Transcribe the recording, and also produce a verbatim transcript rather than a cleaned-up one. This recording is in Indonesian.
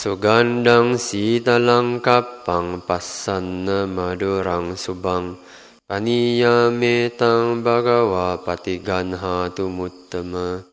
Sugandang sitalang kappang passanna madurang subang Paniyametang bhagawa patiganhatu muttama